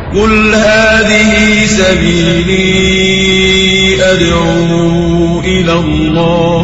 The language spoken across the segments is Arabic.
قل هذه سبيلي أدعو إلى الله.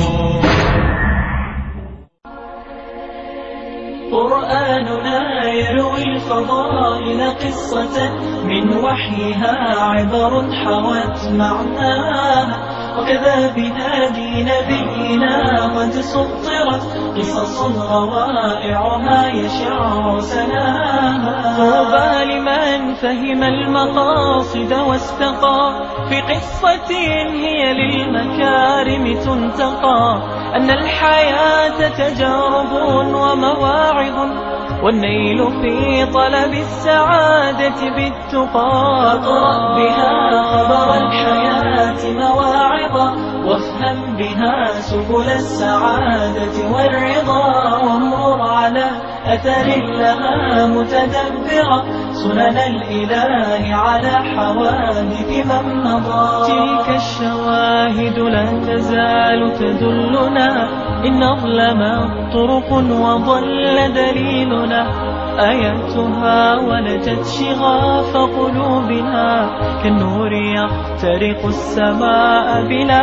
قرآننا يروي الفضائل قصة من وحيها عبر حوت معناها، وكذا بهادي نبينا قد سطرت قصص روائعها يشع سناها. طوبى لمن فهم المقاصد واستقى في قصة هي للمكارم تنتقى، أن الحياة تجارب ومواعظ، والنيل في طلب السعادة بالتقى. اقرأ بها خبر الحياة مواعظا، وافهم بها سبل السعادة والرضا، وانظر على أثر لها متدبرا سنن الإله على حوادث من مضى. تلك الشواهد لا تزال تدلنا إن أظلمت طرق وضل دليلنا، آياتها ولجت شغاف قلوبنا كالنور يخترق السماء بلا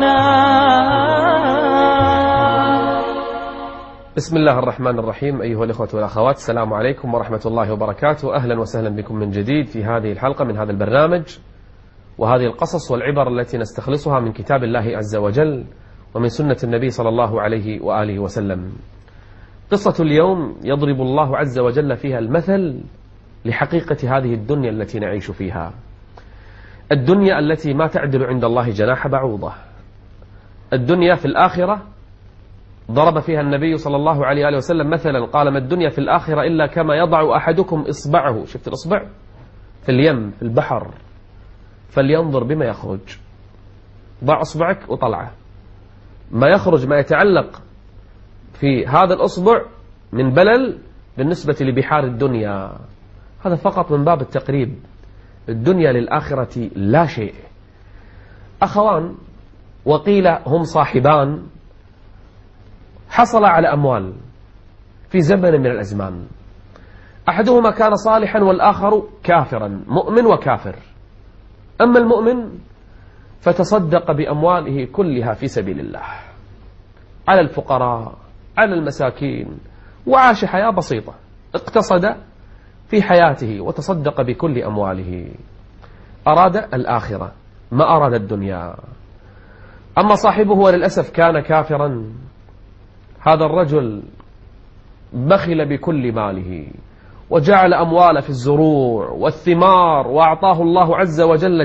عناء. بسم الله الرحمن الرحيم. أيها الإخوة والأخوات، السلام عليكم ورحمة الله وبركاته. أهلا وسهلا بكم من جديد في هذه الحلقة من هذا البرنامج، وهذه القصص والعبر التي نستخلصها من كتاب الله عز وجل ومن سنة النبي صلى الله عليه وآله وسلم. قصة اليوم يضرب الله عز وجل فيها المثل لحقيقة هذه الدنيا التي نعيش فيها، الدنيا التي ما تعدل عند الله جناح بعوضة. الدنيا في الآخرة ضرب فيها النبي صلى الله عليه وآله وسلم مثلا، قال: ما الدنيا في الآخرة إلا كما يضع أحدكم إصبعه، شفت الإصبع في اليم في البحر، فلينظر بما يخرج. ضع إصبعك وطلعه، ما يخرج ما يتعلق في هذا الأصبع من بلل بالنسبة لبحار الدنيا. هذا فقط من باب التقريب. الدنيا للآخرة لا شيء. أخوان وقيل هم صاحبان حصل على أموال في زمن من الأزمان، أحدهما كان صالحا والآخر كافرا، مؤمن وكافر. أما المؤمن فتصدق بأمواله كلها في سبيل الله على الفقراء على المساكين، وعاش حياة بسيطة، اقتصد في حياته وتصدق بكل أمواله. أراد الآخرة ما أراد الدنيا. أما صاحبه وللأسف كان كافرا، هذا الرجل بخل بكل ماله وجعل أموال في الزروع والثمار، وأعطاه الله عز وجل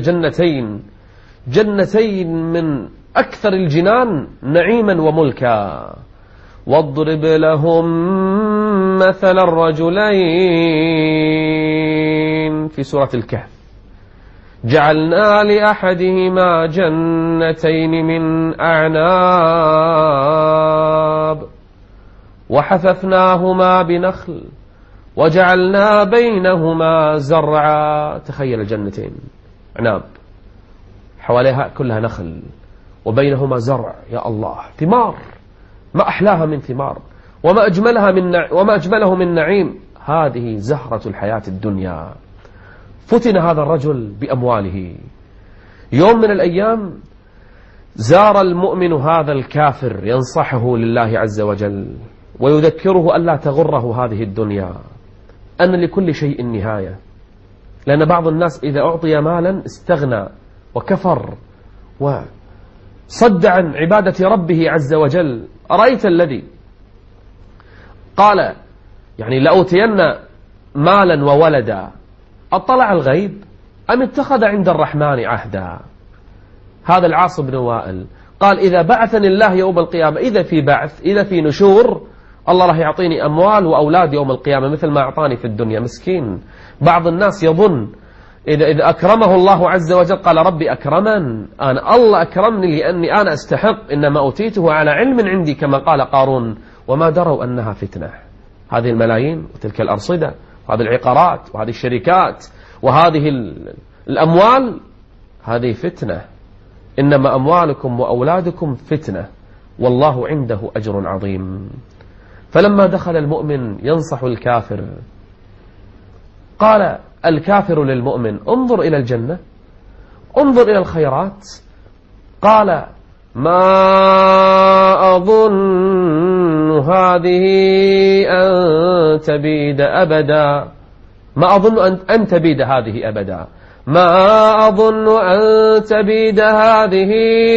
جنتين من أكثر الجنان نعيما وملكا. واضرب لهم مثل الرجلين في سورة الكهف: جعلنا لأحدهما جنتين من أعناب وحففناهما بنخل وجعلنا بينهما زرعا. تخيل الجنتين عناب حواليها كلها نخل وبينهما زرع، يا الله، ثمار، ما أحلاها من ثمار، وما أجمله من نعيم. هذه زهرة الحياة الدنيا. فتن هذا الرجل بأمواله. يوم من الأيام زار المؤمن هذا الكافر ينصحه لله عز وجل ويذكره ألا تغره هذه الدنيا، أن لكل شيء نهاية. لأن بعض الناس إذا أعطي مالا استغنى وكفر وصد عن عبادة ربه عز وجل. أرأيت الذي قال يعني لأوتين مالا وولدا، أطلع الغيب أم اتخذ عند الرحمن عهدا؟ هذا العاص بن وائل قال: إذا بعثني الله يوم القيامة، إذا في بعث، إذا في نشور، الله راح يعطيني أموال وأولاد يوم القيامة مثل ما أعطاني في الدنيا. مسكين. بعض الناس يظن إذا أكرمه الله عز وجل قال: ربي أكرمن، أنا الله أكرمني لأني أنا أستحق، إنما أوتيته على علم عندي كما قال قارون. وما دروا أنها فتنة. هذه الملايين وتلك الأرصدة وهذه العقارات وهذه الشركات وهذه الأموال، هذه فتنة. إنما أموالكم وأولادكم فتنة والله عنده أجر عظيم. فلما دخل المؤمن ينصح الكافر قال: الكافر للمؤمن انظر إلى الجنة، انظر إلى الخيرات. قال ما أظن هذه أن تبيد أبدا، ما أظن أن تبيد هذه أبدا، ما أظن أن تبيد هذه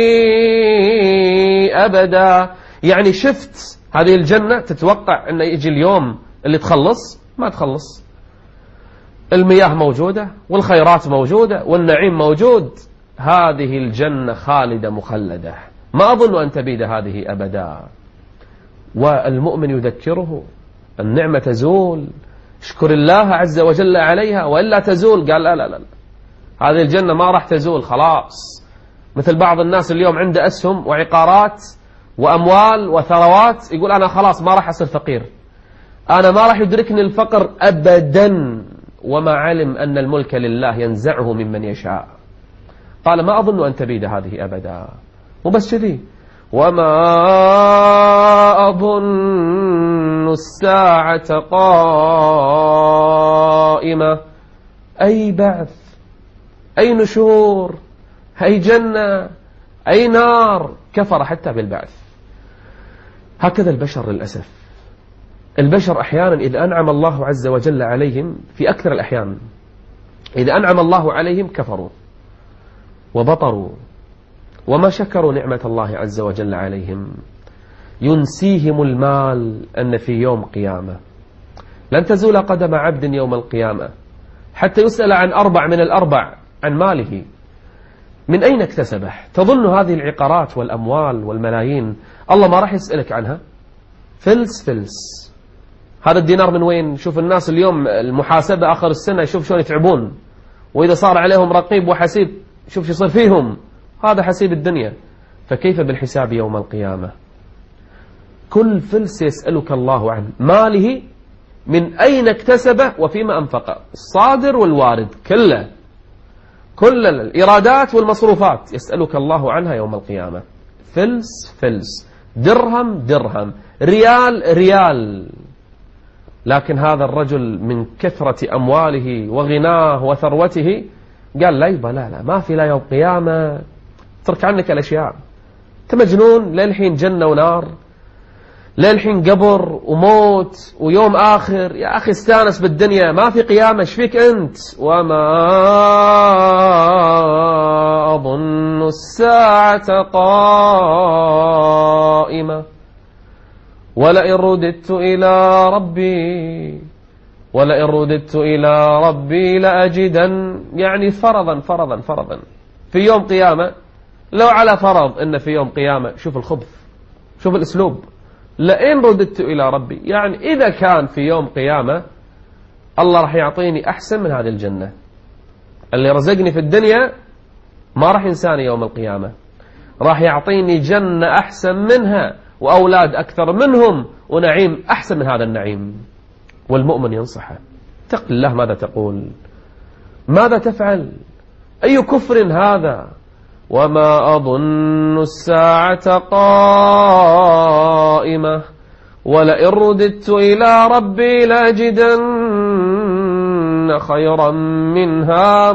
أبدا. يعني شفت هذه الجنة تتوقع أن يجي اليوم اللي تخلص؟ ما تخلص. المياه موجودة والخيرات موجودة والنعيم موجود. هذه الجنة خالدة مخلدة، ما أظن أن تبيد هذه أبدا. والمؤمن يذكره النعمة تزول، اشكر الله عز وجل عليها وإلا تزول. قال لا لا لا، هذه الجنة ما راح تزول خلاص. مثل بعض الناس اليوم عنده أسهم وعقارات وأموال وثروات، يقول أنا خلاص ما راح أصير فقير، أنا ما راح يدركني الفقر أبدا، وما علم أن الملك لله ينزعه ممن يشاء. قال ما أظن أن تبيد هذه أبدا. وبس كذي، وما أظن الساعة قائمة. أي بعث، أي نشور، أي جنة، أي نار. كفر حتى بالبعث. هكذا البشر للأسف. البشر أحيانا إذا أنعم الله عز وجل عليهم، في أكثر الأحيان إذا أنعم الله عليهم كفروا وبطروا وما شكروا نعمة الله عز وجل عليهم. ينسيهم المال أن في يوم قيامة لن تزول قدم عبد يوم القيامة حتى يسأل عن 4 من الأربع، عن ماله من أين اكتسبه. تظن هذه العقارات والأموال والملايين الله ما راح يسألك عنها؟ فلس فلس. هذا الدينار من وين؟ شوف الناس اليوم المحاسبة آخر السنة، شوف شلون يتعبون، وإذا صار عليهم رقيب وحسيب شوف شو يصير فيهم. هذا حسيب الدنيا، فكيف بالحساب يوم القيامة؟ كل فلس يسألك الله عنه، ماله من أين اكتسبه وفيما أنفقه، الصادر والوارد كل الإيرادات والمصروفات يسألك الله عنها يوم القيامة. فلس فلس، درهم درهم، ريال ريال. لكن هذا الرجل من كثرة أمواله وغناه وثروته قال لا يبا، لا ما في لا يوم قيامة، ترك عنك الأشياء، أنت مجنون. للحين جنة ونار، للحين قبر وموت ويوم آخر. يا أخي استانس بالدنيا، ما في قيامة، ايش فيك أنت؟ وما أظن الساعة قائمة ولئن رددت إلى ربي لأجدن. يعني فرضا في يوم قيامة، لو على فرض أن في يوم قيامة، شوف الخبث، شوف الأسلوب، لئن رددت إلى ربي، يعني إذا كان في يوم قيامة الله راح يعطيني أحسن من هذه الجنة. اللي رزقني في الدنيا ما راح ينساني يوم القيامة، راح يعطيني جنة أحسن منها وأولاد أكثر منهم ونعيم أحسن من هذا النعيم. والمؤمن ينصحه، اتق الله، ماذا تقول؟ ماذا تفعل؟ أي كفر هذا؟ وما أظن الساعة قائمة ولئن رددت إلى ربي لأجدن خيرا منها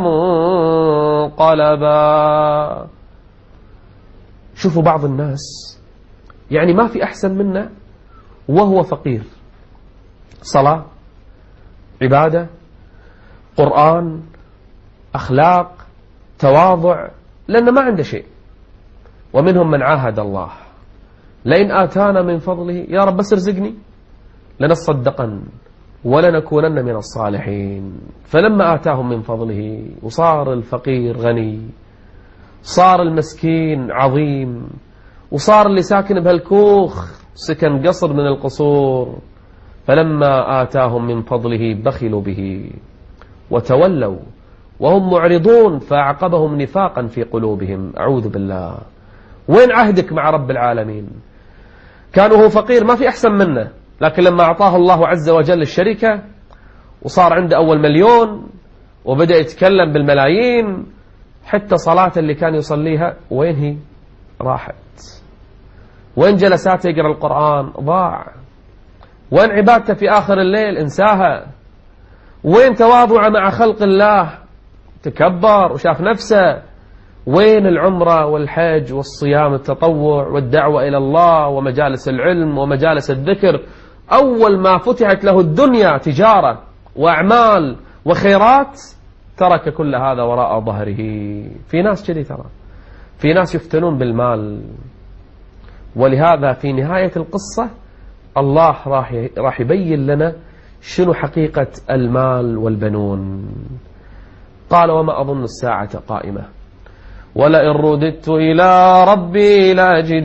منقلبا. شوفوا بعض الناس يعني ما في أحسن منه وهو فقير، صلاة، عبادة، قرآن، أخلاق، تواضع، لأنه ما عنده شيء. ومنهم من عاهد الله لئن آتانا من فضله يا رب بس ارزقني لنصدقن ولنكونن من الصالحين. فلما آتاهم من فضله وصار الفقير غني، صار المسكين عظيم، وصار اللي ساكن بهالكوخ سكن قصر من القصور. فلما آتاهم من فضله بخلوا به وتولوا وهم معرضون فأعقبهم نفاقا في قلوبهم. أعوذ بالله. وين عهدك مع رب العالمين؟ كان هو فقير ما في أحسن منه، لكن لما أعطاه الله عز وجل الشركة وصار عنده أول 1,000,000 وبدأ يتكلم بالملايين، حتى صلاة اللي كان يصليها وين هي؟ راحت. وين جلساته يقرأ القرآن؟ ضاع. وين عبادته في آخر الليل؟ انساها. وين تواضعه مع خلق الله؟ تكبر وشاف نفسه. وين العمرة والحج والصيام التطوع والدعوة إلى الله ومجالس العلم ومجالس الذكر؟ أول ما فتحت له الدنيا تجارة وأعمال وخيرات ترك كل هذا وراء ظهره. في ناس كذي، ترى في ناس يفتنون بالمال. ولهذا في نهاية القصة الله راح يبين لنا شنو حقيقة المال والبنون. قال: وما أظن الساعة قائمة ولئن رددت إلى ربي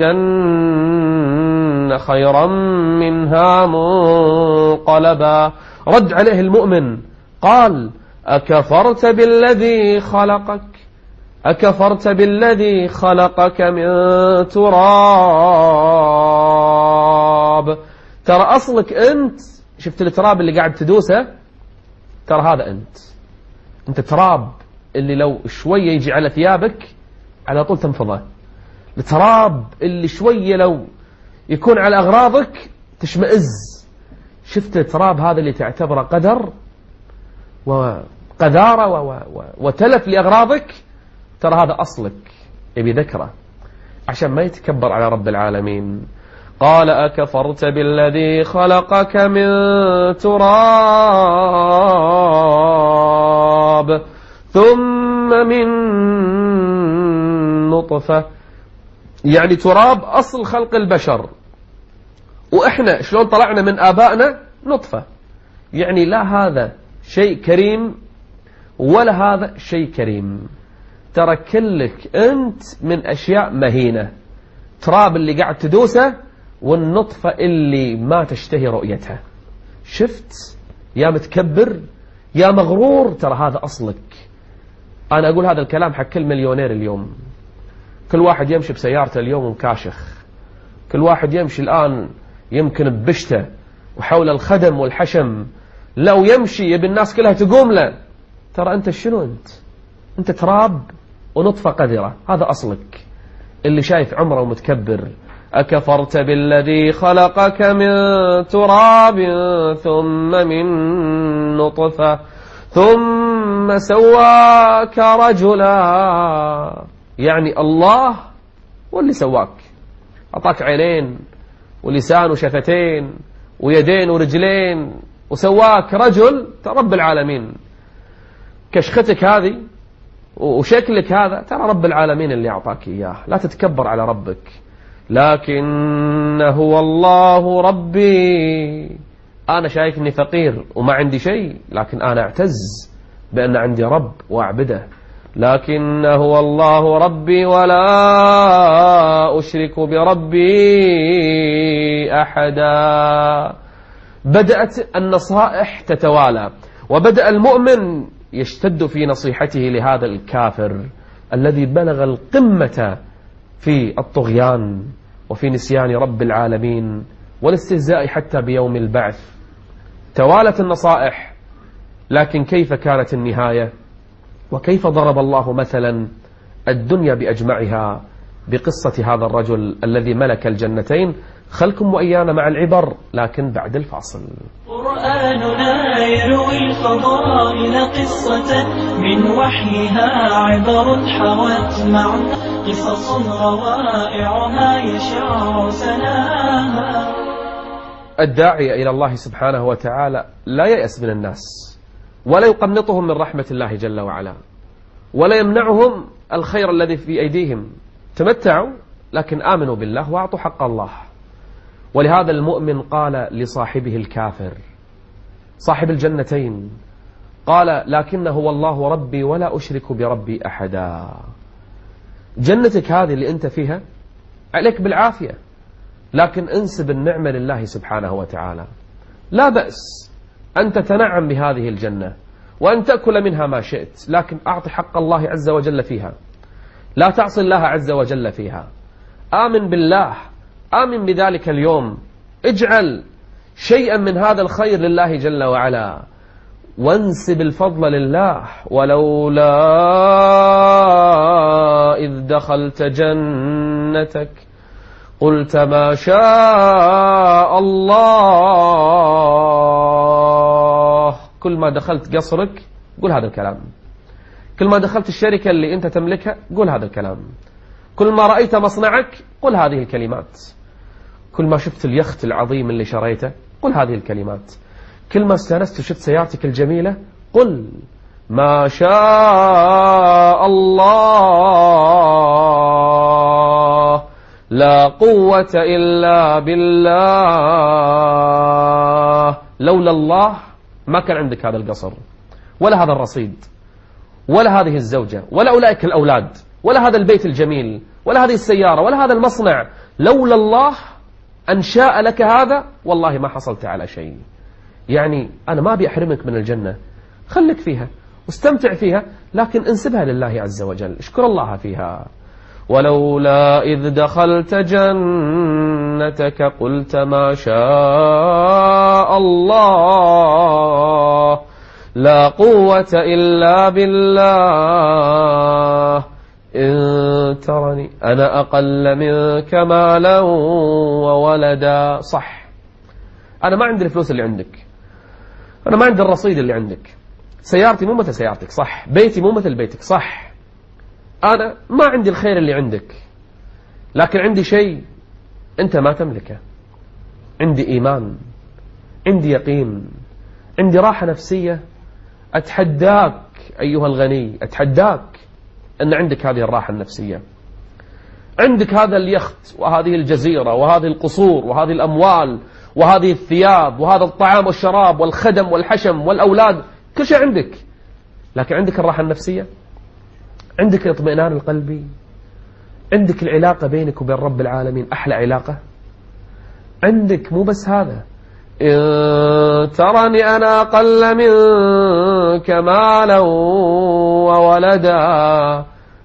لأجدن خيرا منها منقلبا. رد عليه المؤمن قال: أكفرت بالذي خلقك من تراب. ترى أصلك أنت. شفت التراب اللي قاعد تدوسه؟ ترى هذا أنت تراب اللي لو شوية يجي على ثيابك على طول تنفضه. التراب اللي شوية لو يكون على أغراضك تشمئز. شفت التراب هذا اللي تعتبره قدر وقذارة وتلف لأغراضك؟ ترى هذا أصلك. يبي ذكره عشان ما يتكبر على رب العالمين. قال: أكفرت بالذي خلقك من تراب ثم من نطفة. يعني تراب أصل خلق البشر، وإحنا شلون طلعنا من آبائنا؟ نطفة. يعني لا هذا شيء كريم ولا هذا شيء كريم. ترى كلك أنت من أشياء مهينة. تراب اللي قاعد تدوسه والنطفة اللي ما تشتهي رؤيتها. شفت يا متكبر يا مغرور؟ ترى هذا أصلك. أنا أقول هذا الكلام حق كل مليونير اليوم. كل واحد يمشي بسيارته اليوم ومكاشخ. كل واحد يمشي الآن يمكن ببشته وحول الخدم والحشم. لو يمشي يبي الناس كلها تقوم له. ترى أنت شنو؟ أنت تراب ونطفة قذرة. هذا أصلك اللي شايف عمره ومتكبر. أكفرت بالذي خلقك من تراب ثم من نطفة ثم سواك رجلا. يعني الله واللي سواك، أعطاك عينين ولسان وشفتين ويدين ورجلين وسواك رجل. رب العالمين. كشختك هذه وشكلك هذا ترى رب العالمين اللي أعطاك إياه. لا تتكبر على ربك. لكن هو الله ربي. أنا شايف أني فقير وما عندي شيء، لكن أنا أعتز بأن عندي رب وأعبده. لكن هو الله ربي ولا أشرك بربي أحدا. بدأت النصائح تتوالى، وبدأ المؤمن يشتد في نصيحته لهذا الكافر الذي بلغ القمة في الطغيان وفي نسيان رب العالمين والاستهزاء حتى بيوم البعث. توالت النصائح، لكن كيف كانت النهاية؟ وكيف ضرب الله مثلا الدنيا بأجمعها بقصة هذا الرجل الذي ملك الجنتين. خلكم وإيانا مع العبر، لكن بعد الفاصل. قرآننا يروي الفضائل قصة من وحيها عبر حوت معنى قصص روائعها يشع سناها. الداعية إلى الله سبحانه وتعالى لا ييأس من الناس ولا يقنطهم من رحمة الله جل وعلا ولا يمنعهم الخير الذي في أيديهم. تمتعوا لكن آمنوا بالله وأعطوا حق الله. ولهذا المؤمن قال لصاحبه الكافر صاحب الجنتين، قال: لكنه والله ربي ولا أشرك بربي أحدا. جنتك هذه اللي أنت فيها عليك بالعافية، لكن انسب النعمة لله سبحانه وتعالى. لا بأس أن تتنعم بهذه الجنة وأن تأكل منها ما شئت، لكن أعطي حق الله عز وجل فيها. لا تعصي الله عز وجل فيها. آمن بالله، آمن بذلك اليوم. اجعل شيئا من هذا الخير لله جل وعلا، وانسب الفضل لله. ولولا إذ دخلت جنتك قلت ما شاء الله كل ما دخلت قصرك قول هذا الكلام، كل ما دخلت الشركة اللي أنت تملكها قول هذا الكلام، كل ما رأيت مصنعك قل هذه الكلمات، كل ما شفت اليخت العظيم اللي شريته قل هذه الكلمات، كل ما استانست وشفت سيارتك الجميلة قل ما شاء الله لا قوة إلا بالله. لولا الله ما كان عندك هذا القصر ولا هذا الرصيد ولا هذه الزوجة ولا أولئك الأولاد ولا هذا البيت الجميل ولا هذه السيارة ولا هذا المصنع. لولا الله أن شاء لك هذا والله ما حصلت على شيء. يعني أنا ما أبي أحرمك من الجنة، خلك فيها واستمتع فيها، لكن انسبها لله عز وجل، اشكر الله فيها. ولولا إذ دخلت جنتك قلت ما شاء الله لا قوة إلا بالله إن ترني أنا أقل منك مالا وولدا. صح، أنا ما عندي الفلوس اللي عندك، أنا ما عندي الرصيد اللي عندك، سيارتي مو مثل سيارتك، صح، بيتي مو مثل بيتك، صح، أنا ما عندي الخير اللي عندك، لكن عندي شيء أنت ما تملكه، عندي إيمان، عندي يقين، عندي راحة نفسية. أتحداك أيها الغني، أتحداك أن عندك هذه الراحة النفسية، عندك هذا اليخت وهذه الجزيرة وهذه القصور وهذه الأموال وهذه الثياب وهذا الطعام والشراب والخدم والحشم والأولاد، كل شيء عندك، لكن عندك الراحة النفسية، عندك الاطمئنان القلبي، عندك العلاقة بينك وبين رب العالمين أحلى علاقة، عندك مو بس هذا، إن ترني أنا أقل منك مالا وولدا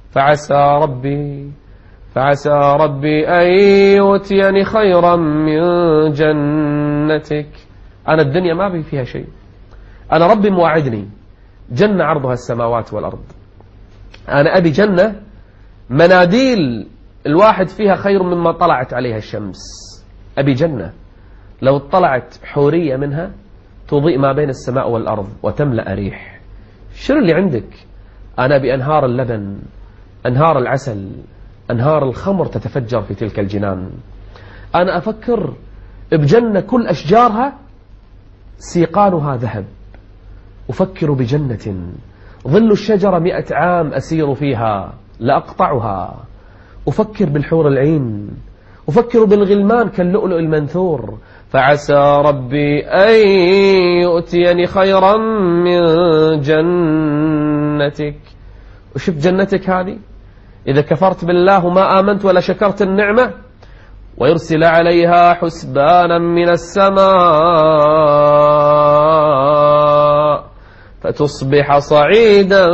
فعسى ربي أن يؤتيني خيرا من جنتك. أنا الدنيا ما بي فيها شيء، أنا ربي مواعدني جنة عرضها السماوات والأرض، أنا أبي جنة مناديل الواحد فيها خير مما طلعت عليها الشمس، أبي جنة لو اطلعت حورية منها تضيء ما بين السماء والأرض وتملأ ريح. شنو اللي عندك؟ أنا بأنهار اللبن، أنهار العسل، أنهار الخمر تتفجر في تلك الجنان. أنا أفكر بجنة كل أشجارها سيقانها ذهب، أفكر بجنة ظل الشجرة 100 عام أسير فيها لأقطعها، أفكر بالحور العين، أفكر بالغلمان كاللؤلؤ المنثور. فعسى ربي أن يؤتيني خيرا من جنتك. وشوف جنتك هذه إذا كفرت بالله وما آمنت ولا شكرت النعمة، ويرسل عليها حسبانا من السماء فتصبح صعيدا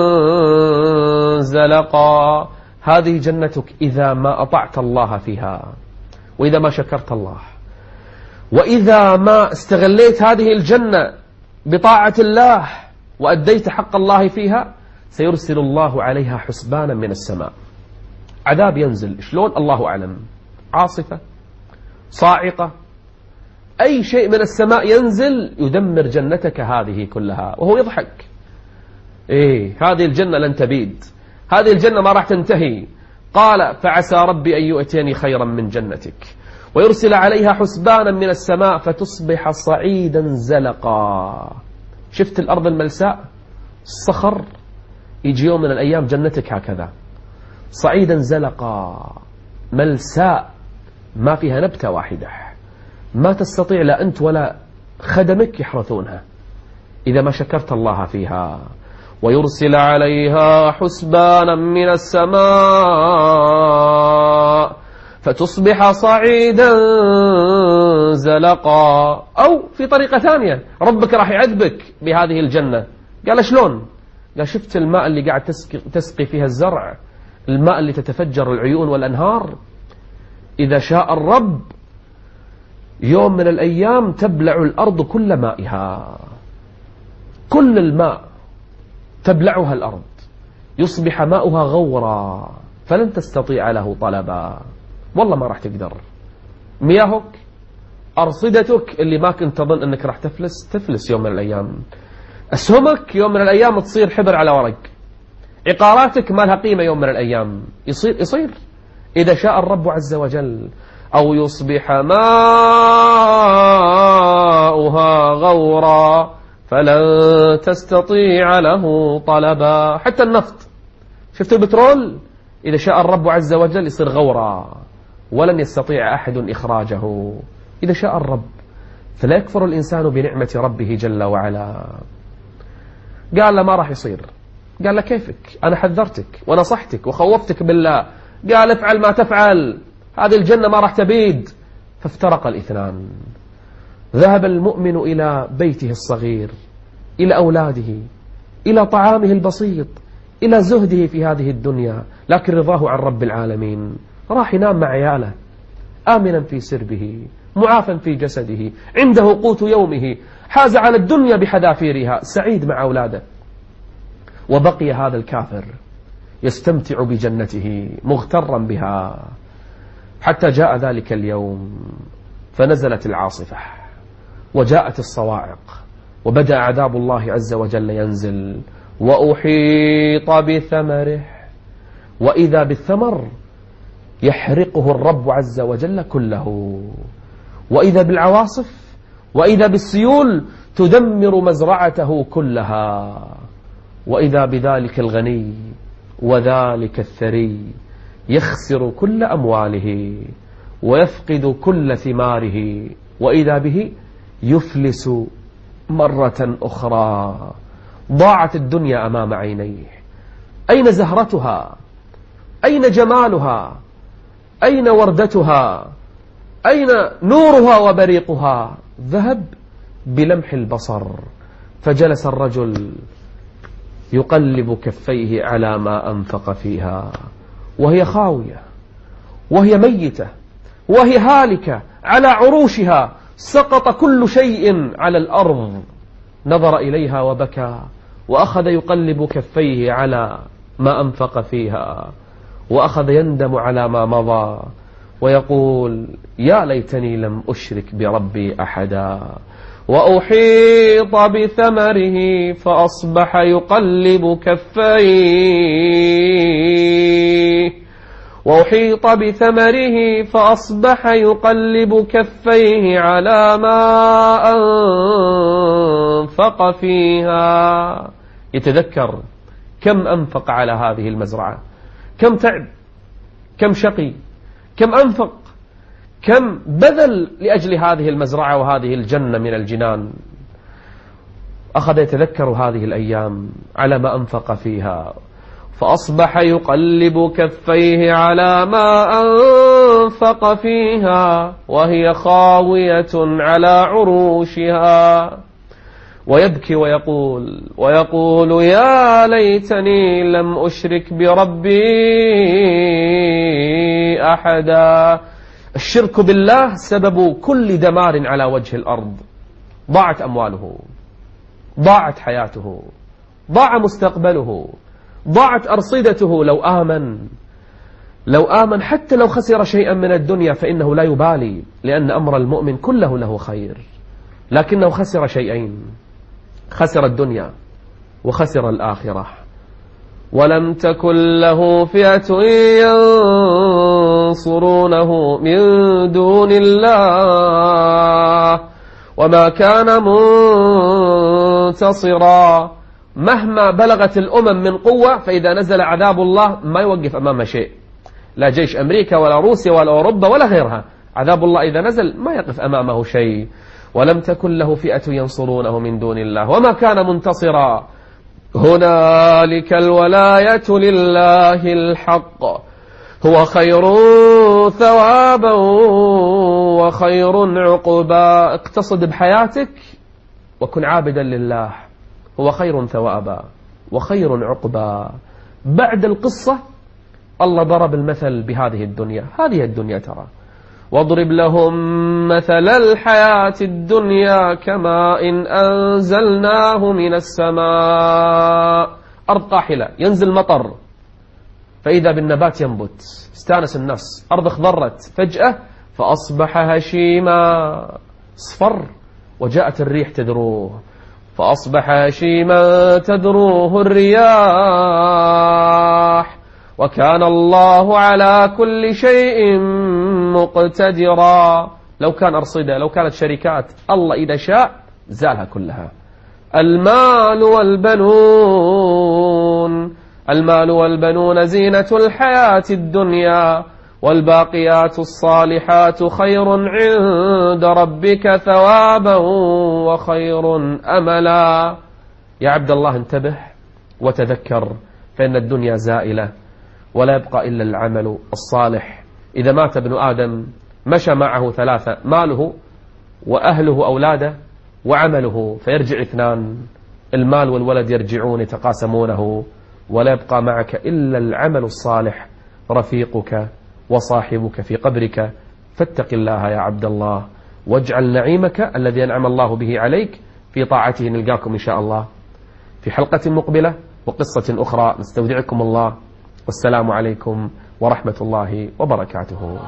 زلقا. هذه جنتك إذا ما أطعت الله فيها، وإذا ما شكرت الله، وإذا ما استغليت هذه الجنة بطاعة الله وأديت حق الله فيها، سيرسل الله عليها حسبانا من السماء. عذاب ينزل، شلون الله أعلم، عاصفة، صاعقة، أي شيء من السماء ينزل يدمر جنتك هذه كلها. وهو يضحك، هذه الجنة لن تبيد، هذه الجنة ما راح تنتهي. قال فعسى ربي أن يؤتيني خيرا من جنتك ويرسل عليها حسبانا من السماء فتصبح صعيدا زلقا. شفت الأرض الملساء، الصخر، يجي يوم من الأيام جنتك هكذا صعيدا زلقا ملساء، ما فيها نبتة واحدة، ما تستطيع لا أنت ولا خدمك يحرثونها إذا ما شكرت الله فيها. ويرسل عليها حسبانا من السماء فتصبح صعيدا زلقا. أو في طريقة ثانية، ربك راح يعذبك بهذه الجنة. قال شلون؟ قال شفت الماء اللي قاعد تسقي فيها الزرع، الماء اللي تتفجر العيون والأنهار، إذا شاء الرب يوم من الأيام تبلع الأرض كل مائها، كل الماء تبلعها الأرض، يصبح ماؤها غورا فلن تستطيع له طلبا. والله ما راح تقدر. مياهك، أرصدتك اللي ما كنت تظن أنك راح تفلس يوم من الأيام. أسهمك يوم من الأيام تصير حبر على ورق، عقاراتك ما لها قيمة يوم من الأيام. يصير إذا شاء الرب عز وجل. أو يصبح ماؤها غورا فلن تستطيع له طلبا. حتى النفط، شفت البترول، إذا شاء الرب عز وجل يصير غورا ولن يستطيع أحد إخراجه إذا شاء الرب. فلا يكفر الإنسان بنعمة ربه جل وعلا. قال له ما راح يصير. قال له كيفك، أنا حذرتك ونصحتك وخوفتك بالله. قال افعل ما تفعل، هذه الجنة ما راح تبيد. فافترق الاثنان. ذهب المؤمن إلى بيته الصغير، إلى أولاده، إلى طعامه البسيط، إلى زهده في هذه الدنيا، لكن رضاه عن رب العالمين. راح ينام مع عياله آمنا في سربه، معافا في جسده، عنده قوت يومه، حاز على الدنيا بحذافيرها، سعيد مع أولاده. وبقي هذا الكافر يستمتع بجنته مغترا بها، حتى جاء ذلك اليوم فنزلت العاصفة وجاءت الصواعق وبدأ عذاب الله عز وجل ينزل. وأحيط بثمره، وإذا بالثمر يحرقه الرب عز وجل كله، وإذا بالعواصف، وإذا بالسيول تدمر مزرعته كلها، وإذا بذلك الغني وذلك الثري يخسر كل أمواله ويفقد كل ثماره، وإذا به يفلس مرة أخرى. ضاعت الدنيا أمام عينيه. أين زهرتها؟ أين جمالها؟ أين وردتها؟ أين نورها وبريقها؟ ذهب بلمح البصر. فجلس الرجل يقلب كفيه على ما أنفق فيها، وهي خاوية، وهي ميتة، وهي هالكة على عروشها، سقط كل شيء على الأرض. نظر إليها وبكى، وأخذ يقلب كفيه على ما أنفق فيها، وأخذ يندم على ما مضى، ويقول يا ليتني لم أشرك بربي أحدا. وأحيط بثمره فأصبح يقلب كفيه، وأحيط بثمره فأصبح يقلب كفيه على ما أنفق فيها. يتذكر كم أنفق على هذه المزرعة، كم تعب، كم شقي، كم أنفق، كم بذل لأجل هذه المزرعة وهذه الجنة من الجنان. أخذ يتذكر هذه الأيام على ما أنفق فيها، فأصبح يقلب كفيه على ما أنفق فيها وهي خاوية على عروشها، ويبكي ويقول يا ليتني لم أشرك بربي أحدا. الشرك بالله سبب كل دمار على وجه الأرض. ضاعت أمواله، ضاعت حياته، ضاع مستقبله، ضاعت أرصدته. لو آمن حتى لو خسر شيئا من الدنيا فإنه لا يبالي، لأن أمر المؤمن كله له خير. لكنه خسر شيئين، خسر الدنيا وخسر الآخرة. ولم تكن له فئة ينصرونه من دون الله وما كان منتصرا. مهما بلغت الأمم من قوة، فإذا نزل عذاب الله ما يوقف أمام شيء، لا جيش أمريكا ولا روسيا ولا أوروبا ولا غيرها. عذاب الله إذا نزل ما يقف أمامه شيء. ولم تكن له فئة ينصرونه من دون الله وما كان منتصرا. هنالك الولاية لله الحق، هو خير ثوابا وخير عقبا. اقتصد بحياتك وكن عابدا لله، هو خير ثوابا وخير عقبا. بعد القصة الله ضرب المثل بهذه الدنيا. هذه الدنيا ترى، واضرب لهم مثل الحياة الدنيا كماء إن أنزلناه من السماء. أرض قاحلة ينزل مطر فإذا بالنبات ينبت، استانس النفس. أرض اخضرت فجأة فأصبح هشيما، اصفر، وجاءت الريح تذروه. فأصبح هشيما تذروه الرياح وكان الله على كل شيء مقتدرا. لو كان أرصدة، لو كانت شركات، الله إذا شاء زالها كلها. المال والبنون زينة الحياة الدنيا والباقيات الصالحات خير عند ربك ثوابا وخير أملا. يا عبد الله انتبه وتذكر، فإن الدنيا زائلة ولا يبقى إلا العمل الصالح. إذا مات ابن آدم مشى معه ثلاثة: ماله وأهله أولاده وعمله، فيرجع اثنان: المال والولد يرجعون يتقاسمونه، ولا يبقى معك إلا العمل الصالح رفيقك وصاحبك في قبرك. فاتق الله يا عبد الله، واجعل نعيمك الذي أنعم الله به عليك في طاعته. نلقاكم إن شاء الله في حلقة مقبلة وقصة أخرى. نستودعكم الله، والسلام عليكم ورحمة الله وبركاته.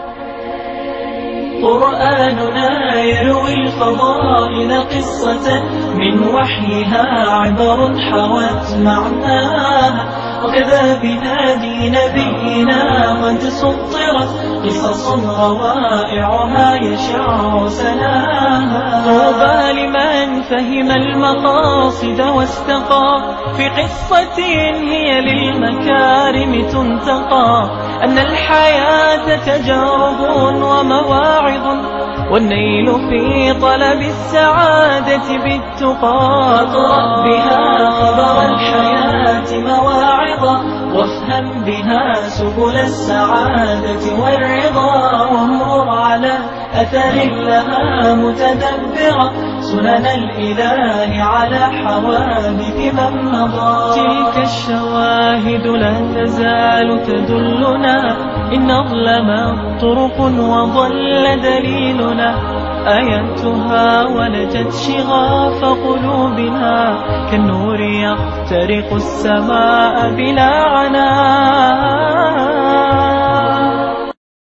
قرآننا يروي الفضائل قصة من وحيها عبر حوت معناها، وكذا بهادي نبينا قد سطرت قصص روائعها يشع سناها. طوبى لمن فهم المقاصد واستقى في قصة هي للمكارم تنتقى، أن الحياة تجارب ومواعظ، والنيل في طلب السعادة بالتقى. اقرأ بها خبر الحياة مواعظا، وافهم بها سبل السعادة والرضا، وانظر على أثر لها متدبرا سنن الإله على حوادث من مضى. تلك الشواهد لا تزال تدلنا إن أظلمت طرق وضل دليلنا، آياتها ولجت شغاف قلوبنا كالنور يخترق السماء بلا عنان.